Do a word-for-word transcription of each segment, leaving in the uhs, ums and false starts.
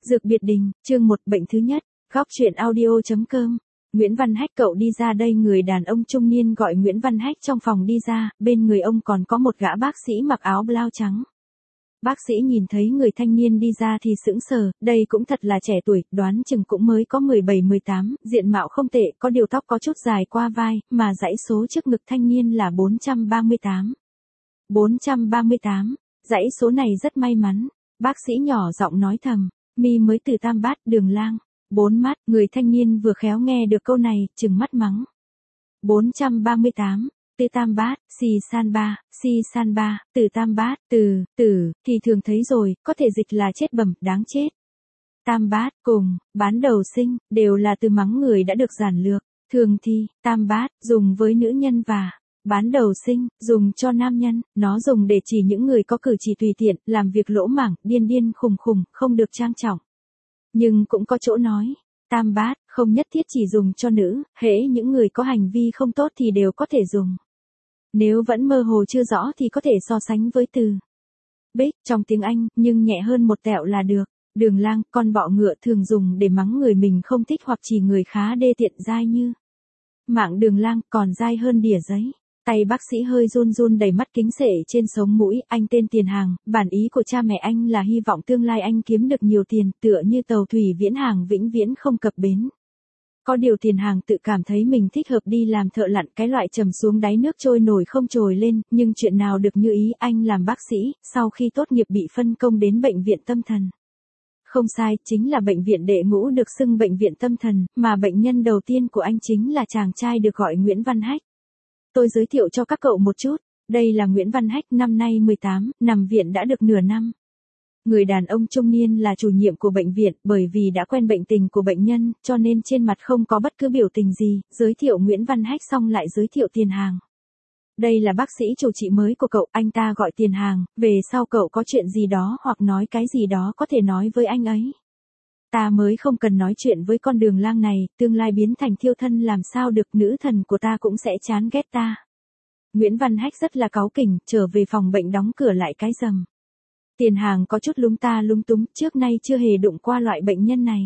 Dược biệt đình, chương một bệnh thứ nhất, góc truyện audio.com. Nguyễn Văn Hách cậu đi ra đây. Người đàn ông trung niên gọi Nguyễn Văn Hách trong phòng đi ra, bên người ông còn có một gã bác sĩ mặc áo blau trắng. Bác sĩ nhìn thấy người thanh niên đi ra thì sững sờ, đây cũng thật là trẻ tuổi, đoán chừng cũng mới có mười bảy mười tám, diện mạo không tệ, có điều tóc có chút dài qua vai, mà dãy số trước ngực thanh niên là bốn trăm ba mươi tám. bốn trăm ba mươi tám, dãy số này rất may mắn, bác sĩ nhỏ giọng nói thầm, mi mới từ Tam Bát, Đường Lang. Bốn mắt, người thanh niên vừa khéo nghe được câu này, trừng mắt mắng. bốn trăm ba mươi tám, từ Tam Bát, Si San Ba, Si San Ba, từ Tam Bát, từ, tử, thì thường thấy rồi, có thể dịch là chết bẩm, đáng chết. Tam Bát, cùng, bán đầu sinh, đều là từ mắng người đã được giản lược. Thường thì, Tam Bát, dùng với nữ nhân và bán đầu sinh, dùng cho nam nhân, nó dùng để chỉ những người có cử chỉ tùy tiện, làm việc lỗ mảng, điên điên khùng khùng, không được trang trọng. Nhưng cũng có chỗ nói, Tam Bát, không nhất thiết chỉ dùng cho nữ, hễ những người có hành vi không tốt thì đều có thể dùng. Nếu vẫn mơ hồ chưa rõ thì có thể so sánh với từ bích trong tiếng Anh, nhưng nhẹ hơn một tẹo là được. Đường Lang, con bọ ngựa thường dùng để mắng người mình không thích hoặc chỉ người khá đê tiện, dai như mạng Đường Lang, còn dai hơn đỉa giấy. Tay bác sĩ hơi run run, đầy mắt kính sể trên sống mũi. Anh tên Tiền Hàng, bản ý của cha mẹ anh là hy vọng tương lai anh kiếm được nhiều tiền, tựa như tàu thủy viễn hàng vĩnh viễn không cập bến. Có điều Tiền Hàng tự cảm thấy mình thích hợp đi làm thợ lặn, cái loại trầm xuống đáy nước trôi nổi không trồi lên, nhưng chuyện nào được như ý. Anh làm bác sĩ, sau khi tốt nghiệp bị phân công đến bệnh viện tâm thần. Không sai, chính là bệnh viện đệ ngũ được xưng bệnh viện tâm thần, mà bệnh nhân đầu tiên của anh chính là chàng trai được gọi Nguyễn Văn Hách. Tôi giới thiệu cho các cậu một chút, đây là Nguyễn Văn Hách, năm nay mười tám, nằm viện đã được nửa năm. Người đàn ông trung niên là chủ nhiệm của bệnh viện, bởi vì đã quen bệnh tình của bệnh nhân, cho nên trên mặt không có bất cứ biểu tình gì. Giới thiệu Nguyễn Văn Hách xong lại giới thiệu Tiền Hàng. Đây là bác sĩ chủ trị mới của cậu, anh ta gọi Tiền Hàng, về sau cậu có chuyện gì đó hoặc nói cái gì đó có thể nói với anh ấy. Ta mới không cần nói chuyện với con Đường Lang này, tương lai biến thành thiêu thân làm sao được, nữ thần của ta cũng sẽ chán ghét ta. Nguyễn Văn Hách rất là cáu kỉnh, trở về phòng bệnh đóng cửa lại cái rầm. Tiền Hàng có chút lúng ta lúng túng, trước nay chưa hề đụng qua loại bệnh nhân này.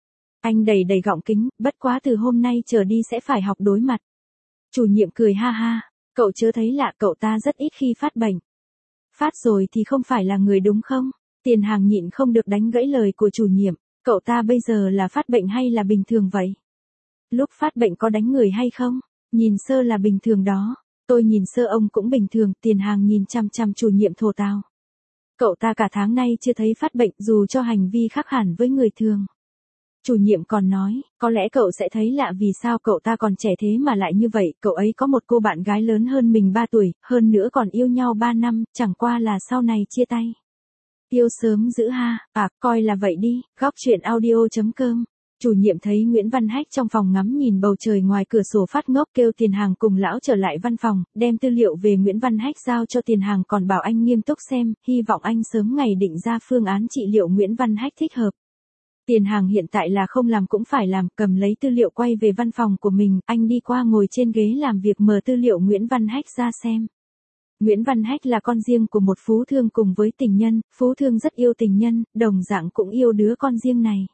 Anh đầy đầy gọng kính, bất quá từ hôm nay trở đi sẽ phải học đối mặt. Chủ nhiệm cười ha ha, cậu chớ thấy lạ, cậu ta rất ít khi phát bệnh. Phát rồi thì không phải là người đúng không? Tiền Hàng nhịn không được đánh gãy lời của chủ nhiệm. Cậu ta bây giờ là phát bệnh hay là bình thường vậy? Lúc phát bệnh có đánh người hay không? Nhìn sơ là bình thường đó. Tôi nhìn sơ ông cũng bình thường. Tiền Hàng nhìn chăm chăm chủ nhiệm thổ tào. Cậu ta cả tháng nay chưa thấy phát bệnh, dù cho hành vi khác hẳn với người thường. Chủ nhiệm còn nói, có lẽ cậu sẽ thấy lạ vì sao cậu ta còn trẻ thế mà lại như vậy. Cậu ấy có một cô bạn gái lớn hơn mình ba tuổi, hơn nữa còn yêu nhau ba năm, chẳng qua là sau này chia tay. Yêu sớm dữ ha, à, coi là vậy đi. Góc truyện audio.com. Chủ nhiệm thấy Nguyễn Văn Hách trong phòng ngắm nhìn bầu trời ngoài cửa sổ phát ngốc, kêu Tiền Hàng cùng lão trở lại văn phòng, đem tư liệu về Nguyễn Văn Hách giao cho Tiền Hàng, còn bảo anh nghiêm túc xem, hy vọng anh sớm ngày định ra phương án trị liệu Nguyễn Văn Hách thích hợp. Tiền Hàng hiện tại là không làm cũng phải làm, cầm lấy tư liệu quay về văn phòng của mình, anh đi qua ngồi trên ghế làm việc mở tư liệu Nguyễn Văn Hách ra xem. Nguyễn Văn Hách là con riêng của một phú thương cùng với tình nhân, phú thương rất yêu tình nhân, đồng dạng cũng yêu đứa con riêng này.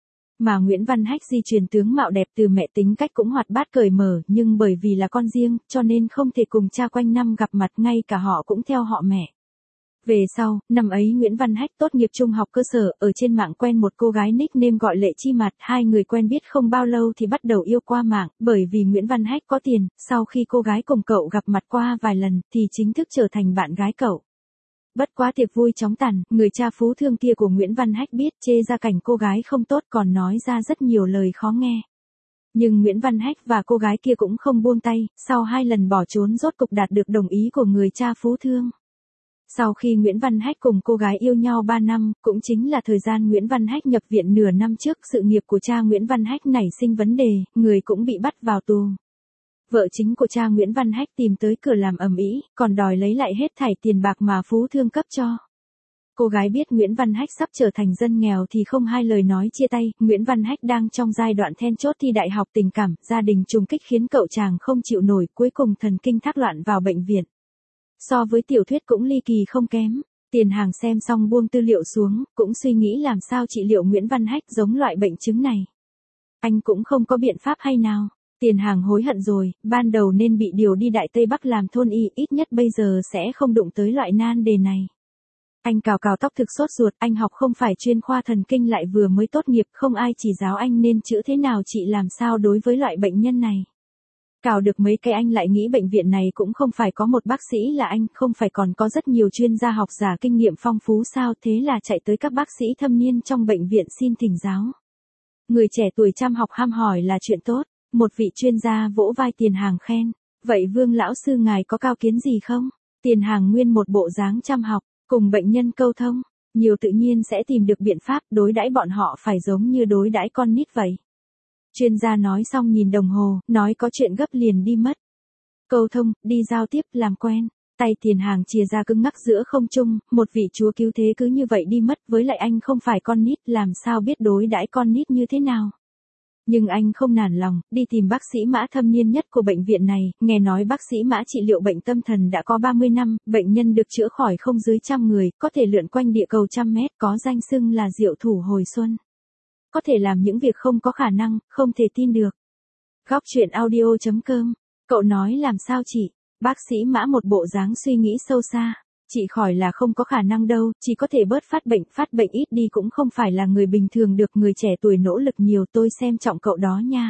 Mà Nguyễn Văn Hách di truyền tướng mạo đẹp, từ mẹ tính cách cũng hoạt bát cởi mở, nhưng bởi vì là con riêng, cho nên không thể cùng cha quanh năm gặp mặt, ngay cả họ cũng theo họ mẹ. Về sau, năm ấy Nguyễn Văn Hách tốt nghiệp trung học cơ sở, ở trên mạng quen một cô gái nickname gọi Lệ Chi Mặt, hai người quen biết không bao lâu thì bắt đầu yêu qua mạng, bởi vì Nguyễn Văn Hách có tiền, sau khi cô gái cùng cậu gặp mặt qua vài lần, thì chính thức trở thành bạn gái cậu. Bất quá tiệc vui chóng tàn, người cha phú thương kia của Nguyễn Văn Hách biết, chê ra cảnh cô gái không tốt, còn nói ra rất nhiều lời khó nghe. Nhưng Nguyễn Văn Hách và cô gái kia cũng không buông tay, sau hai lần bỏ trốn rốt cục đạt được đồng ý của người cha phú thương. Sau khi Nguyễn Văn Hách cùng cô gái yêu nhau ba năm, cũng chính là thời gian Nguyễn Văn Hách nhập viện nửa năm trước, sự nghiệp của cha Nguyễn Văn Hách nảy sinh vấn đề, người cũng bị bắt vào tù. Vợ chính của cha Nguyễn Văn Hách tìm tới cửa làm ầm ĩ, còn đòi lấy lại hết thảy tiền bạc mà phú thương cấp cho. Cô gái biết Nguyễn Văn Hách sắp trở thành dân nghèo thì không hai lời nói chia tay. Nguyễn Văn Hách đang trong giai đoạn then chốt thi đại học, tình cảm, gia đình trùng kích khiến cậu chàng không chịu nổi, cuối cùng thần kinh thác loạn vào bệnh viện. So với tiểu thuyết cũng ly kỳ không kém. Tiền Hàng xem xong buông tư liệu xuống, cũng suy nghĩ làm sao trị liệu Nguyễn Văn Hách giống loại bệnh chứng này. Anh cũng không có biện pháp hay nào. Tiền Hàng hối hận rồi, ban đầu nên bị điều đi Đại Tây Bắc làm thôn y, ít nhất bây giờ sẽ không đụng tới loại nan đề này. Anh cào cào tóc thực sốt ruột, anh học không phải chuyên khoa thần kinh lại vừa mới tốt nghiệp, không ai chỉ giáo anh nên chữa thế nào trị làm sao đối với loại bệnh nhân này. Cào được mấy cái anh lại nghĩ bệnh viện này cũng không phải có một bác sĩ là anh, không phải còn có rất nhiều chuyên gia học giả kinh nghiệm phong phú sao, thế là chạy tới các bác sĩ thâm niên trong bệnh viện xin thỉnh giáo. Người trẻ tuổi chăm học ham hỏi là chuyện tốt, một vị chuyên gia vỗ vai Tiền Hàng khen, vậy Vương lão sư ngài có cao kiến gì không? Tiền Hàng nguyên một bộ dáng chăm học, cùng bệnh nhân câu thông, nhiều tự nhiên sẽ tìm được biện pháp đối đãi bọn họ phải giống như đối đãi con nít vậy. Chuyên gia nói xong nhìn đồng hồ, nói có chuyện gấp liền đi mất. Câu thông, đi giao tiếp, làm quen. Tay Tiền Hàng chìa ra cứng ngắc giữa không trung, một vị chúa cứu thế cứ như vậy đi mất, với lại anh không phải con nít, làm sao biết đối đãi con nít như thế nào. Nhưng anh không nản lòng, đi tìm bác sĩ Mã thâm niên nhất của bệnh viện này, nghe nói bác sĩ Mã trị liệu bệnh tâm thần đã có ba mươi năm, bệnh nhân được chữa khỏi không dưới trăm người, có thể lượn quanh địa cầu trăm mét, có danh xưng là diệu thủ hồi xuân. Có thể làm những việc không có khả năng, không thể tin được. Góc truyện audio chấm com, cậu nói làm sao chị? Bác sĩ Mã một bộ dáng suy nghĩ sâu xa. Chị khỏi là không có khả năng đâu, chỉ có thể bớt phát bệnh, phát bệnh ít đi cũng không phải là người bình thường được, người trẻ tuổi nỗ lực nhiều, tôi xem trọng cậu đó nha.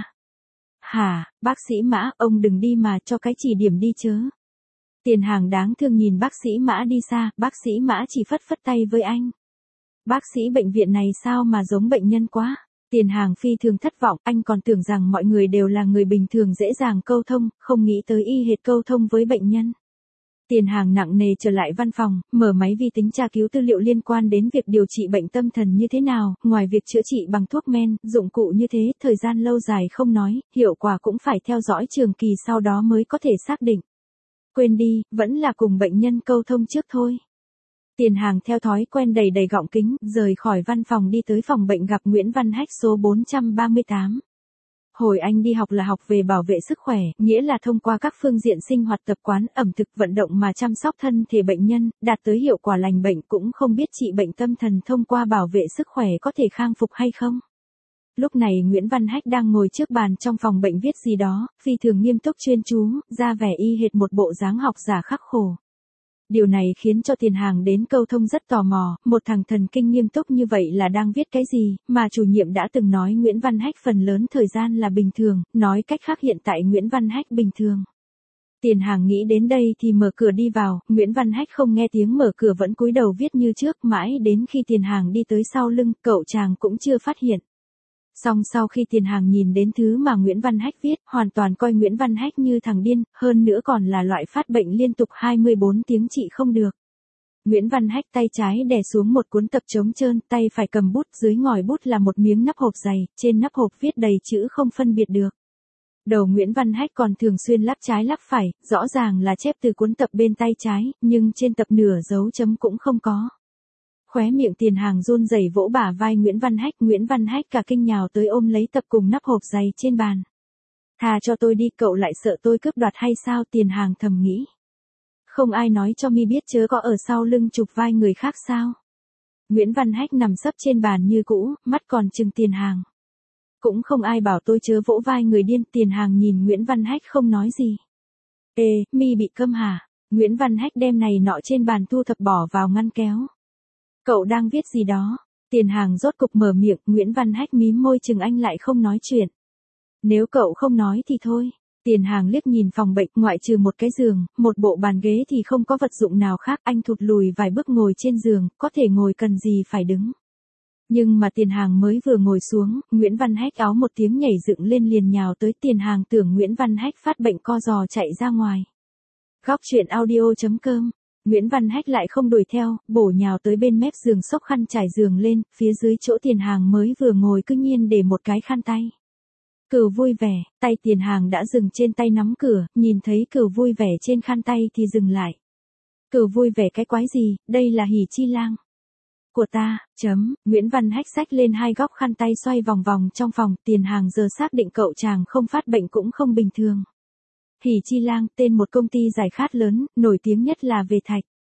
Hả, bác sĩ Mã, ông đừng đi mà, cho cái chỉ điểm đi chớ. Tiền Hàng đáng thương nhìn bác sĩ Mã đi xa, bác sĩ Mã chỉ phất phất tay với anh. Bác sĩ bệnh viện này sao mà giống bệnh nhân quá. Tiền Hàng phi thường thất vọng, anh còn tưởng rằng mọi người đều là người bình thường dễ dàng câu thông, không nghĩ tới y hệt câu thông với bệnh nhân. Tiền Hàng nặng nề trở lại văn phòng, mở máy vi tính tra cứu tư liệu liên quan đến việc điều trị bệnh tâm thần như thế nào, ngoài việc chữa trị bằng thuốc men, dụng cụ như thế, thời gian lâu dài không nói, hiệu quả cũng phải theo dõi trường kỳ sau đó mới có thể xác định. Quên đi, vẫn là cùng bệnh nhân câu thông trước thôi. Tiền Hàng theo thói quen đầy đầy gọng kính, rời khỏi văn phòng đi tới phòng bệnh gặp Nguyễn Văn Hách số bốn trăm ba mươi tám. Hồi anh đi học là học về bảo vệ sức khỏe, nghĩa là thông qua các phương diện sinh hoạt tập quán, ẩm thực, vận động mà chăm sóc thân thể bệnh nhân, đạt tới hiệu quả lành bệnh, cũng không biết trị bệnh tâm thần thông qua bảo vệ sức khỏe có thể khang phục hay không. Lúc này Nguyễn Văn Hách đang ngồi trước bàn trong phòng bệnh viết gì đó, phi thường nghiêm túc chuyên chú, ra vẻ y hệt một bộ dáng học giả khắc khổ. Điều này khiến cho Tiền Hàng đến câu thông rất tò mò, một thằng thần kinh nghiêm túc như vậy là đang viết cái gì, mà chủ nhiệm đã từng nói Nguyễn Văn Hách phần lớn thời gian là bình thường, nói cách khác hiện tại Nguyễn Văn Hách bình thường. Tiền Hàng nghĩ đến đây thì mở cửa đi vào, Nguyễn Văn Hách không nghe tiếng mở cửa vẫn cúi đầu viết như trước, mãi đến khi Tiền Hàng đi tới sau lưng, cậu chàng cũng chưa phát hiện. Song sau khi Tiền Hàng nhìn đến thứ mà Nguyễn Văn Hách viết, hoàn toàn coi Nguyễn Văn Hách như thằng điên, hơn nữa còn là loại phát bệnh liên tục hai mươi bốn tiếng trị không được. Nguyễn Văn Hách tay trái đè xuống một cuốn tập trống trơn, tay phải cầm bút, dưới ngòi bút là một miếng nắp hộp dày, trên nắp hộp viết đầy chữ không phân biệt được. Đầu Nguyễn Văn Hách còn thường xuyên lắp trái lắp phải, rõ ràng là chép từ cuốn tập bên tay trái, nhưng trên tập nửa dấu chấm cũng không có. Khóe miệng Tiền Hàng run rẩy vỗ bả vai Nguyễn Văn Hách, Nguyễn Văn Hách cả kinh nhào tới ôm lấy tập cùng nắp hộp dày trên bàn. Thà cho tôi đi, cậu lại sợ tôi cướp đoạt hay sao? Tiền Hàng thầm nghĩ. Không ai nói cho mi biết chớ có ở sau lưng chụp vai người khác sao? Nguyễn Văn Hách nằm sấp trên bàn như cũ, mắt còn trừng Tiền Hàng. Cũng không ai bảo tôi chớ vỗ vai người điên. Tiền Hàng nhìn Nguyễn Văn Hách không nói gì. Ê, mi bị câm hả? Nguyễn Văn Hách đem này nọ trên bàn thu thập bỏ vào ngăn kéo. Cậu đang viết gì đó? Tiền Hàng rốt cục mở miệng, Nguyễn Văn Hách mím môi chừng anh lại không nói chuyện. Nếu cậu không nói thì thôi. Tiền Hàng liếc nhìn phòng bệnh, ngoại trừ một cái giường, một bộ bàn ghế thì không có vật dụng nào khác, anh thụt lùi vài bước ngồi trên giường, có thể ngồi cần gì phải đứng. Nhưng mà Tiền Hàng mới vừa ngồi xuống, Nguyễn Văn Hách áo một tiếng nhảy dựng lên liền nhào tới. Tiền Hàng tưởng Nguyễn Văn Hách phát bệnh co giò chạy ra ngoài. Góc truyện audio chấm com. Nguyễn Văn Hách lại không đuổi theo, bổ nhào tới bên mép giường xốc khăn trải giường lên, phía dưới chỗ Tiền Hàng mới vừa ngồi cứ nhiên để một cái khăn tay. Cừu vui vẻ, tay Tiền Hàng đã dừng trên tay nắm cửa, nhìn thấy cừu vui vẻ trên khăn tay thì dừng lại. Cừu vui vẻ cái quái gì, đây là hỉ chi lang của ta, chấm, Nguyễn Văn Hách xách lên hai góc khăn tay xoay vòng vòng trong phòng. Tiền Hàng giờ xác định cậu chàng không phát bệnh cũng không bình thường. Hỉ Chi Lang, tên một công ty giải khát lớn, nổi tiếng nhất là về thạch.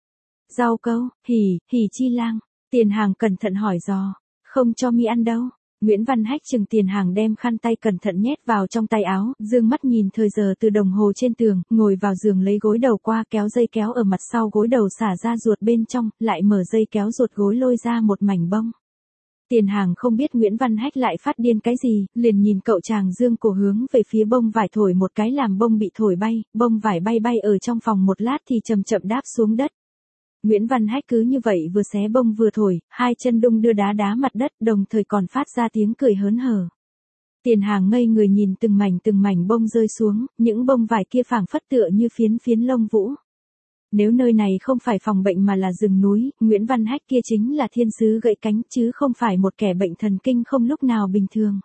Rau câu, hỉ, hỉ chi lang. Tiền Hàng cẩn thận hỏi dò. Không cho mi ăn đâu. Nguyễn Văn Hách chừng Tiền Hàng đem khăn tay cẩn thận nhét vào trong tay áo, dương mắt nhìn thời giờ từ đồng hồ trên tường, ngồi vào giường lấy gối đầu qua kéo dây kéo ở mặt sau gối đầu xả ra ruột bên trong, lại mở dây kéo ruột gối lôi ra một mảnh bông. Tiền Hàng không biết Nguyễn Văn Hách lại phát điên cái gì, liền nhìn cậu chàng dương cổ hướng về phía bông vải thổi một cái làm bông bị thổi bay, bông vải bay bay ở trong phòng một lát thì chậm chậm đáp xuống đất. Nguyễn Văn Hách cứ như vậy vừa xé bông vừa thổi, hai chân đung đưa đá đá mặt đất, đồng thời còn phát ra tiếng cười hớn hở. Tiền Hàng ngây người nhìn từng mảnh từng mảnh bông rơi xuống, những bông vải kia phảng phất tựa như phiến phiến lông vũ. Nếu nơi này không phải phòng bệnh mà là rừng núi, Nguyễn Văn Hách kia chính là thiên sứ gãy cánh chứ không phải một kẻ bệnh thần kinh không lúc nào bình thường.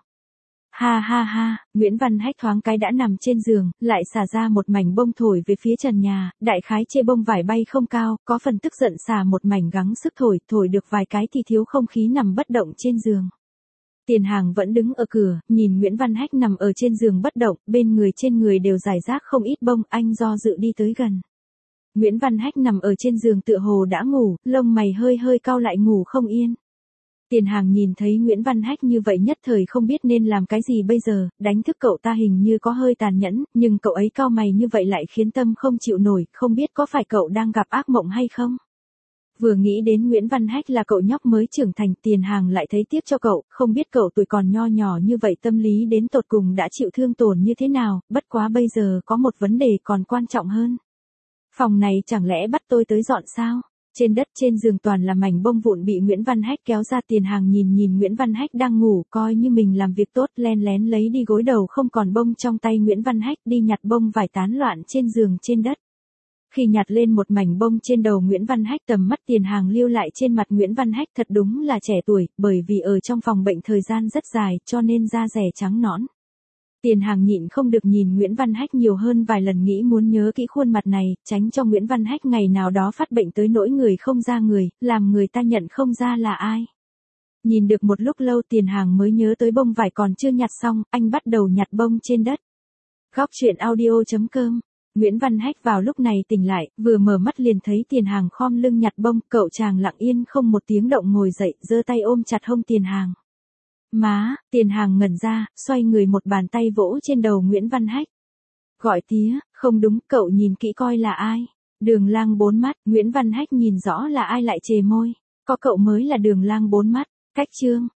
Ha ha ha, Nguyễn Văn Hách thoáng cái đã nằm trên giường, lại xả ra một mảnh bông thổi về phía trần nhà, đại khái chê bông vải bay không cao, có phần tức giận xả một mảnh gắng sức thổi, thổi được vài cái thì thiếu không khí nằm bất động trên giường. Tiền Hàng vẫn đứng ở cửa, nhìn Nguyễn Văn Hách nằm ở trên giường bất động, bên người trên người đều rải rác không ít bông, anh do dự đi tới gần. Nguyễn Văn Hách nằm ở trên giường tựa hồ đã ngủ, lông mày hơi hơi cau lại ngủ không yên. Tiền Hàng nhìn thấy Nguyễn Văn Hách như vậy nhất thời không biết nên làm cái gì bây giờ, đánh thức cậu ta hình như có hơi tàn nhẫn, nhưng cậu ấy cau mày như vậy lại khiến tâm không chịu nổi, không biết có phải cậu đang gặp ác mộng hay không. Vừa nghĩ đến Nguyễn Văn Hách là cậu nhóc mới trưởng thành, Tiền Hàng lại thấy tiếc cho cậu, không biết cậu tuổi còn nho nhỏ như vậy tâm lý đến tột cùng đã chịu thương tổn như thế nào, bất quá bây giờ có một vấn đề còn quan trọng hơn. Phòng này chẳng lẽ bắt tôi tới dọn sao? Trên đất trên giường toàn là mảnh bông vụn bị Nguyễn Văn Hách kéo ra. Tiền Hàng nhìn nhìn Nguyễn Văn Hách đang ngủ, coi như mình làm việc tốt, len lén lấy đi gối đầu không còn bông trong tay Nguyễn Văn Hách, đi nhặt bông vải tán loạn trên giường trên đất. Khi nhặt lên một mảnh bông trên đầu Nguyễn Văn Hách, tầm mắt Tiền Hàng lưu lại trên mặt Nguyễn Văn Hách, thật đúng là trẻ tuổi, bởi vì ở trong phòng bệnh thời gian rất dài, cho nên da rẻ trắng nõn. Tiền Hàng nhịn không được nhìn Nguyễn Văn Hách nhiều hơn vài lần, nghĩ muốn nhớ kỹ khuôn mặt này, tránh cho Nguyễn Văn Hách ngày nào đó phát bệnh tới nỗi người không ra người, làm người ta nhận không ra là ai. Nhìn được một lúc lâu Tiền Hàng mới nhớ tới bông vải còn chưa nhặt xong, anh bắt đầu nhặt bông trên đất. Góc truyện audio chấm com. Nguyễn Văn Hách vào lúc này tỉnh lại, vừa mở mắt liền thấy Tiền Hàng khom lưng nhặt bông, cậu chàng lặng yên không một tiếng động ngồi dậy, giơ tay ôm chặt hông Tiền Hàng. Má, Tiền Hàng ngẩn ra, xoay người một bàn tay vỗ trên đầu Nguyễn Văn Hách. Gọi tía, không đúng, cậu nhìn kỹ coi là ai. Đường Lang bốn mắt, Nguyễn Văn Hách nhìn rõ là ai lại chề môi. Có cậu mới là Đường Lang bốn mắt. Cách chương.